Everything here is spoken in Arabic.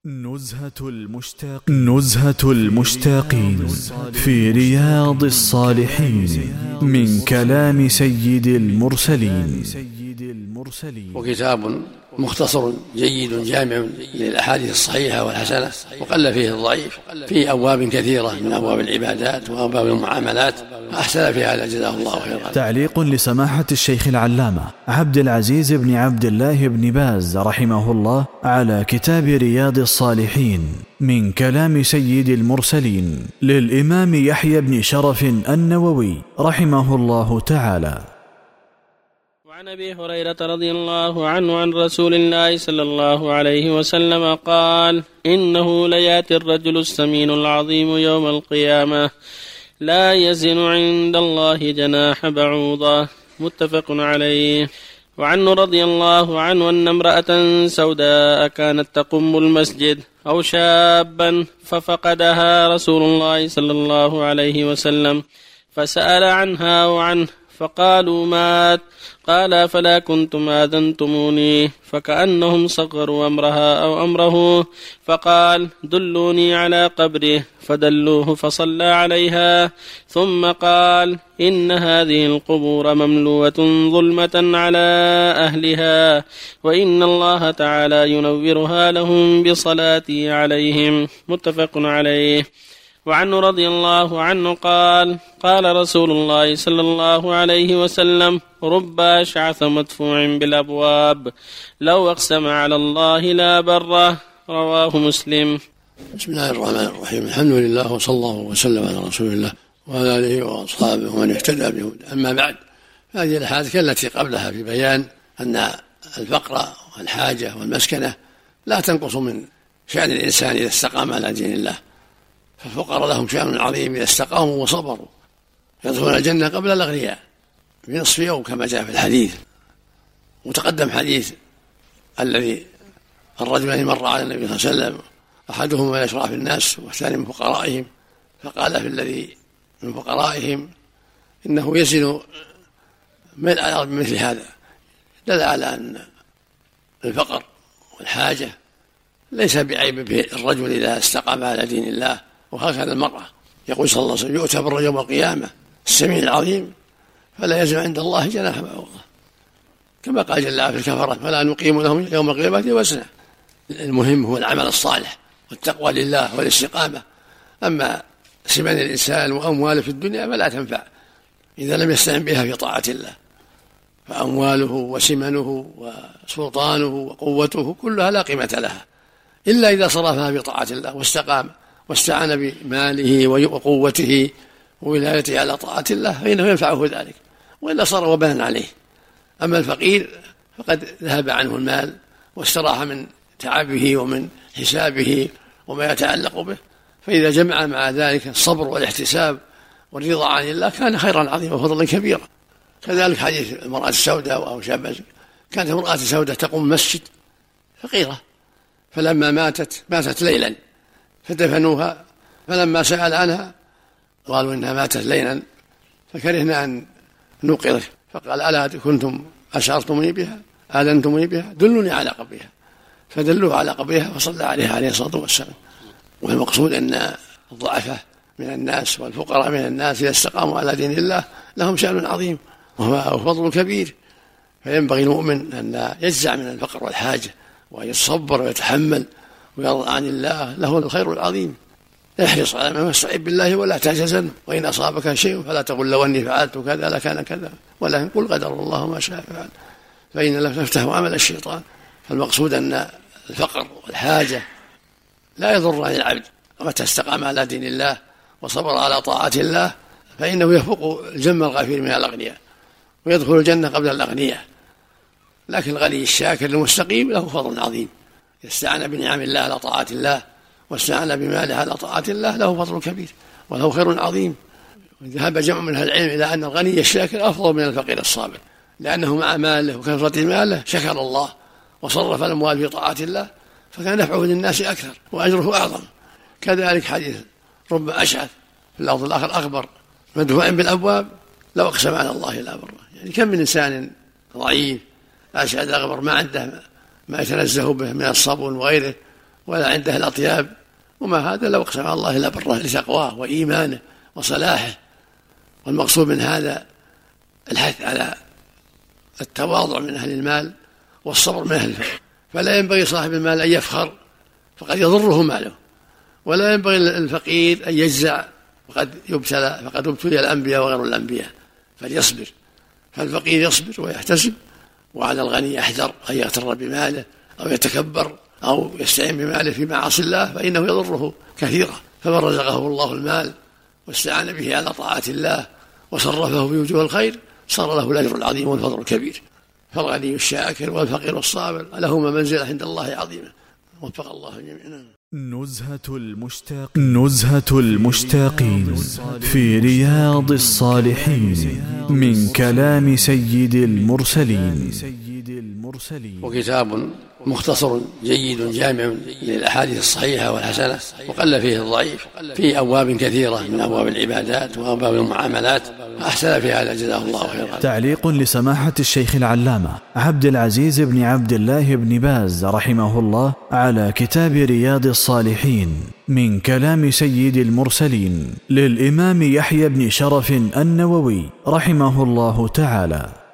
نزهة المشتاقين في رياض الصالحين من كلام سيد المرسلين. وكتاب مختصر جيد جامع للأحاديث الصحيحة والحسنة، وقل فيه الضعيف، في أبواب كثيرة من أبواب العبادات وأبواب المعاملات، أحسن في هذا جزاه الله خيرا. تعليق لسماحة الشيخ العلامة عبد العزيز بن عبد الله بن باز رحمه الله على كتاب رياض الصالحين من كلام سيد المرسلين للإمام يحيى بن شرف النووي رحمه الله تعالى. وعن أبي هريرة رضي الله عنه عن رسول الله صلى الله عليه وسلم قال: إنه ليأتي الرجل السمين العظيم يوم القيامة لا يزن عند الله جناح بعوضة. متفق عليه. وعنه رضي الله عنه أن امرأة سوداء كانت تقم المسجد أو شابا ففقدها رسول الله صلى الله عليه وسلم فسأل عنها وعنه فقالوا مات. قال: فلا كنتم آذنتموني. فكأنهم صغروا أمرها أو أمره، فقال: دلوني على قبره، فدلوه فصلى عليها، ثم قال: إن هذه القبور مملوءة ظلمة على أهلها، وإن الله تعالى ينورها لهم بصلاتي عليهم. متفق عليه. وعنه رضي الله عنه قال: قال رسول الله صلى الله عليه وسلم: رب أشعث مدفوع بالأبواب لو أقسم على الله لا بره. رواه مسلم. بسم الله الرحمن الرحيم. الحمد لله وصلى الله وسلم على رسول الله وعلى آله وأصحابه ومن اهتدى بهداه. أما بعد، هذه الأحاديث التي قبلها في بيان أن الفقر والحاجة والمسكنة لا تنقص من شأن الإنسان إذا استقام على دين الله، فالفقراء لهم شأن عظيم إذا استقاموا وصبروا، يدخلون الجنة قبل الأغنياء بنصف يوم كما جاء في الحديث. وتقدم حديث الذي الرجلان مر على النبي صلى الله عليه وسلم، أحدهم من أشراف الناس والثاني من فقرائهم، فقال في الذي من فقرائهم: إنه يزن ملء الأرض مثل هذا. دل على أن الفقر والحاجة ليس بعيب في الرجل إذا استقام على دين الله، وهكذا المرأة. يقول صلى الله عليه وسلم: يؤتى بالرجل يوم القيامة السمين العظيم فلا يزن عند الله جناح بعوضة، كما قال جل وعلا في الكفرة: فلا نقيم لهم يوم القيامة وزنا. المهم هو العمل الصالح والتقوى لله والاستقامة. أما سمن الإنسان وأمواله في الدنيا فلا تنفع إذا لم يستعن بها في طاعة الله، فأمواله وسمنه وسلطانه وقوته كلها لا قيمة لها إلا إذا صرفها في طاعة الله واستقام واستعان بماله وقوته وولايته على طاعة الله، فإنه ينفعه ذلك، وإلا صار وبالا عليه. أما الفقير فقد ذهب عنه المال واستراح من تعبه ومن حسابه وما يتعلق به، فإذا جمع مع ذلك الصبر والاحتساب والرضا عن الله كان خيرا عظيما وفضلا كبيرا. كذلك حديث المرأة السوداء أو شابة، كانت امرأة سوداء تقوم المسجد فقيرة، فلما ماتت ليلا فدفنوها، فلما سأل عنها قالوا إنها ماتت ليلا فكرهنا أن نوقظك، فقال: ألا كنتم أشعرتموني بها آذنتموني بها، دلوني على قبرها، فدلوه على قبرها فصلى عليها عليه الصلاة والسلام. والمقصود أن الضعفاء من الناس والفقراء من الناس إذا استقاموا على دين الله لهم شأن عظيم وهو فضل كبير، فينبغي المؤمن أن يجزع من الفقر والحاجة وأن يتصبر ويتحمل ويرضى عن الله، له الخير العظيم. احرص على ما استعن بالله ولا تعجزن، وإن أصابك شيء فلا تقل لو أني فعلت كذا لكان كذا، ولكن قل قدر الله ما شاء فعل، فإن لم تفتح عمل الشيطان. فالمقصود أن الفقر والحاجة لا يضر عن العبد، ومتى استقام على دين الله وصبر على طاعة الله فإنه يفوق الجم الغفير من الأغنياء ويدخل الجنة قبل الأغنياء. لكن الغني الشاكر المستقيم له فضل عظيم، يستعان بنعم الله على طاعة الله واستعان بماله على طاعة الله، له فضل كبير وله خير عظيم. ذهب جمع من أهل العلم إلى أن الغني الشاكر أفضل من الفقير الصابر، لأنه مع ماله وكثرة ماله شكر الله وصرف الأموال في طاعة الله، فكان نفعه للناس أكثر وأجره أعظم. كذلك حديث رب أشعث في اللفظ الآخر أخبر مدفوع بالأبواب لو أقسم على الله لا بره. يعني كم من إنسان ضعيف أشعث أغبر ما عنده ما يتنزه به من الصبون وغيره، ولا عنده الأطياب، وما هذا لو اقسم على الله إلا بره لتقواه وإيمانه وصلاحه. والمقصود من هذا الحث على التواضع من أهل المال والصبر من أهل الفقر. فلا ينبغي صاحب المال أن يفخر فقد يضره ماله، ولا ينبغي الفقير أن يجزع فقد ابتلي الأنبياء وغير الأنبياء، فليصبر. فالفقير يصبر ويحتسب، وعلى الغني يحذر أن يغتر بماله أو يتكبر أو يستعين بماله في معاصي الله، فإنه يضره كثيرا. فمن رزقه الله المال واستعان به على طاعة الله وصرفه في وجوه الخير صار له الأجر العظيم والفضل الكبير. فالغني الشاكر والفقير الصابر لهما منزلة عند الله عظيمة. وفق الله جميعا. نزهة المشتاقين في رياض الصالحين من كلام سيد المرسلين. وكتاب مختصر جيد جامع للأحاديث الصحيحة والحسنة، وقل فيه الضعيف، في أبواب كثيرة من أبواب العبادات وأبواب المعاملات، أحسن في هذا جزاه الله خيرا. تعليق لسماحة الشيخ العلامة عبد العزيز بن عبد الله بن باز رحمه الله على كتاب رياض الصالحين من كلام سيد المرسلين للإمام يحيى بن شرف النووي رحمه الله تعالى.